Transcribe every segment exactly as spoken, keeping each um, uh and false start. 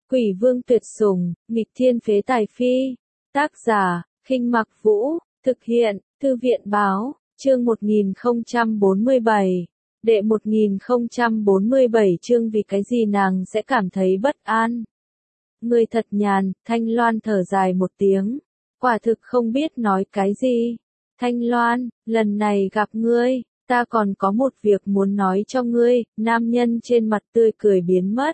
Quỷ vương tuyệt sủng, nghịch thiên phế tài phi. Tác giả, Khinh Mặc Vũ, thực hiện, Thư viện báo, chương một nghìn không trăm bốn mươi bảy. Đệ một nghìn không trăm bốn mươi bảy chương vì cái gì nàng sẽ cảm thấy bất an. Ngươi thật nhàn, Thanh Loan thở dài một tiếng. Quả thực không biết nói cái gì. Thanh Loan, lần này gặp ngươi, ta còn có một việc muốn nói cho ngươi. Nam nhân trên mặt tươi cười biến mất.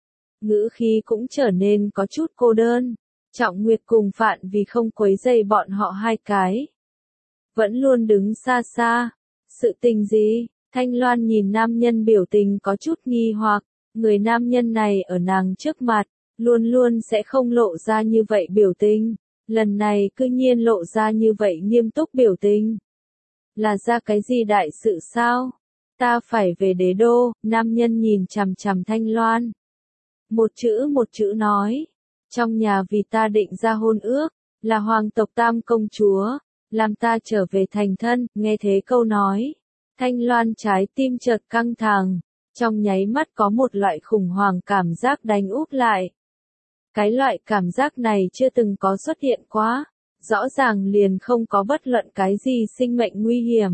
Ngữ khí cũng trở nên có chút cô đơn. Trọng Nguyệt cùng Phạn vì không quấy rầy bọn họ hai cái, vẫn luôn đứng xa xa. Sự tình gì? Thanh Loan nhìn nam nhân biểu tình có chút nghi hoặc. Người nam nhân này ở nàng trước mặt, luôn luôn sẽ không lộ ra như vậy biểu tình. Lần này cư nhiên lộ ra như vậy nghiêm túc biểu tình. Là ra cái gì đại sự sao? Ta phải về đế đô. Nam nhân nhìn chằm chằm Thanh Loan. Một chữ một chữ nói. Trong nhà vì ta định ra hôn ước, là hoàng tộc Tam công chúa, làm ta trở về thành thân. Nghe thế câu nói, Thanh Loan trái tim chợt căng thẳng, trong nháy mắt có một loại khủng hoảng cảm giác đánh úp lại. Cái loại cảm giác này chưa từng có xuất hiện quá, rõ ràng liền không có bất luận cái gì sinh mệnh nguy hiểm.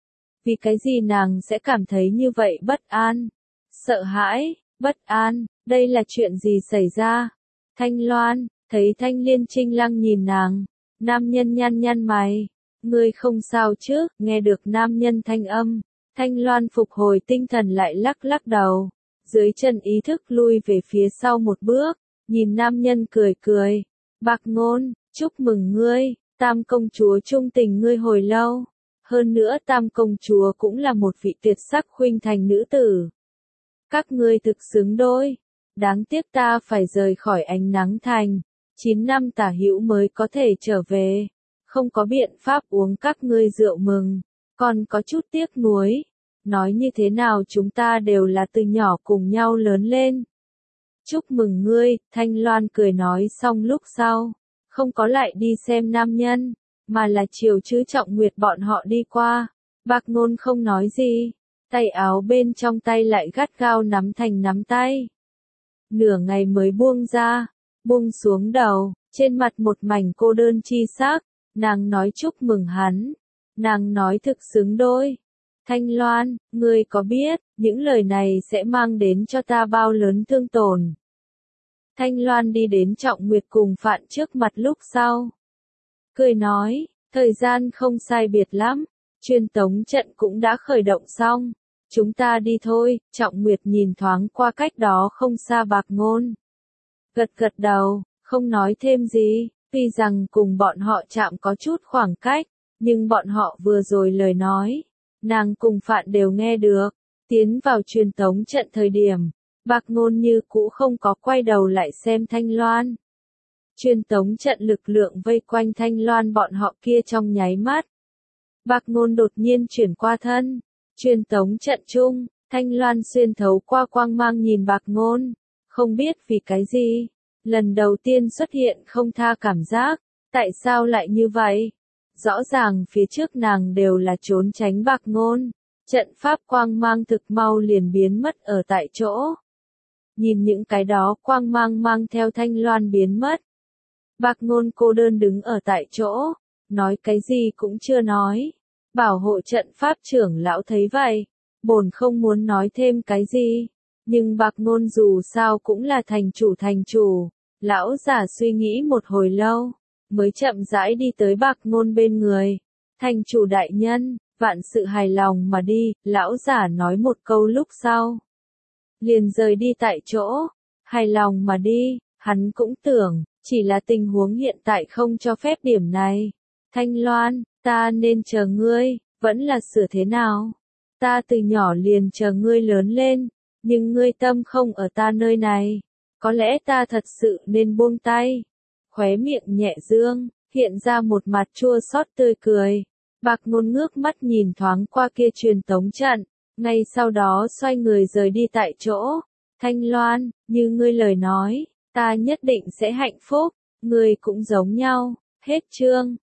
Vì cái gì nàng sẽ cảm thấy như vậy bất an, sợ hãi, bất an, đây là chuyện gì xảy ra? Thanh Loan, thấy Thanh Liên Trinh Lăng nhìn nàng, nam nhân nhăn nhăn mày, ngươi không sao chứ? Nghe được nam nhân thanh âm, Thanh Loan phục hồi tinh thần lại lắc lắc đầu, dưới chân ý thức lui về phía sau một bước, nhìn nam nhân cười cười, Bạc Ngôn, chúc mừng ngươi, Tam công chúa trung tình ngươi hồi lâu, hơn nữa Tam công chúa cũng là một vị tuyệt sắc khuynh thành nữ tử. Các ngươi thực xứng đôi. Đáng tiếc ta phải rời khỏi ánh nắng thành, chín năm tả hữu mới có thể trở về, không có biện pháp uống các ngươi rượu mừng, còn có chút tiếc nuối. Nói như thế nào chúng ta đều là từ nhỏ cùng nhau lớn lên. Chúc mừng ngươi, Thanh Loan cười nói xong lúc sau, không có lại đi xem nam nhân, mà là chiều chữ Trọng Nguyệt bọn họ đi qua. Bạc Ngôn không nói gì, tay áo bên trong tay lại gắt gao nắm thành nắm tay. Nửa ngày mới buông ra, buông xuống đầu, trên mặt một mảnh cô đơn chi sắc, nàng nói chúc mừng hắn, nàng nói thực xứng đôi. Thanh Loan, ngươi có biết, những lời này sẽ mang đến cho ta bao lớn thương tổn. Thanh Loan đi đến Trọng Nguyệt cùng Phạn trước mặt lúc sau. Cười nói, thời gian không sai biệt lắm, truyền tống trận cũng đã khởi động xong. Chúng ta đi thôi. Trọng Nguyệt nhìn thoáng qua cách đó không xa Bạc Ngôn. Gật gật đầu, không nói thêm gì, tuy rằng cùng bọn họ chạm có chút khoảng cách, nhưng bọn họ vừa rồi lời nói, nàng cùng Phạn đều nghe được. Tiến vào truyền tống trận thời điểm, Bạc Ngôn như cũ không có quay đầu lại xem Thanh Loan. Truyền tống trận lực lượng vây quanh Thanh Loan bọn họ kia trong nháy mắt. Bạc Ngôn đột nhiên chuyển qua thân. Truyền tống trận chung, Thanh Loan xuyên thấu qua quang mang nhìn Bạc Ngôn, không biết vì cái gì, lần đầu tiên xuất hiện không tha cảm giác, tại sao lại như vậy? Rõ ràng phía trước nàng đều là trốn tránh Bạc Ngôn, trận pháp quang mang thực mau liền biến mất ở tại chỗ. Nhìn những cái đó quang mang mang theo Thanh Loan biến mất. Bạc Ngôn cô đơn đứng ở tại chỗ, nói cái gì cũng chưa nói. Bảo hộ trận pháp trưởng lão thấy vậy, bổn không muốn nói thêm cái gì, nhưng Bạc Ngôn dù sao cũng là thành chủ thành chủ, lão giả suy nghĩ một hồi lâu, mới chậm rãi đi tới Bạc Ngôn bên người. Thành chủ đại nhân, vạn sự hài lòng mà đi, lão giả nói một câu lúc sau. Liền rời đi tại chỗ, hài lòng mà đi, hắn cũng tưởng, chỉ là tình huống hiện tại không cho phép điểm này. Thanh Loan, ta nên chờ ngươi, vẫn là sửa thế nào? Ta từ nhỏ liền chờ ngươi lớn lên, nhưng ngươi tâm không ở ta nơi này. Có lẽ ta thật sự nên buông tay. Khóe miệng nhẹ dương, hiện ra một mặt chua xót tươi cười. Bạc Ngôn ngước mắt nhìn thoáng qua kia truyền tống trận, ngay sau đó xoay người rời đi tại chỗ. Thanh Loan, như ngươi lời nói, ta nhất định sẽ hạnh phúc, ngươi cũng giống nhau. Hết chương.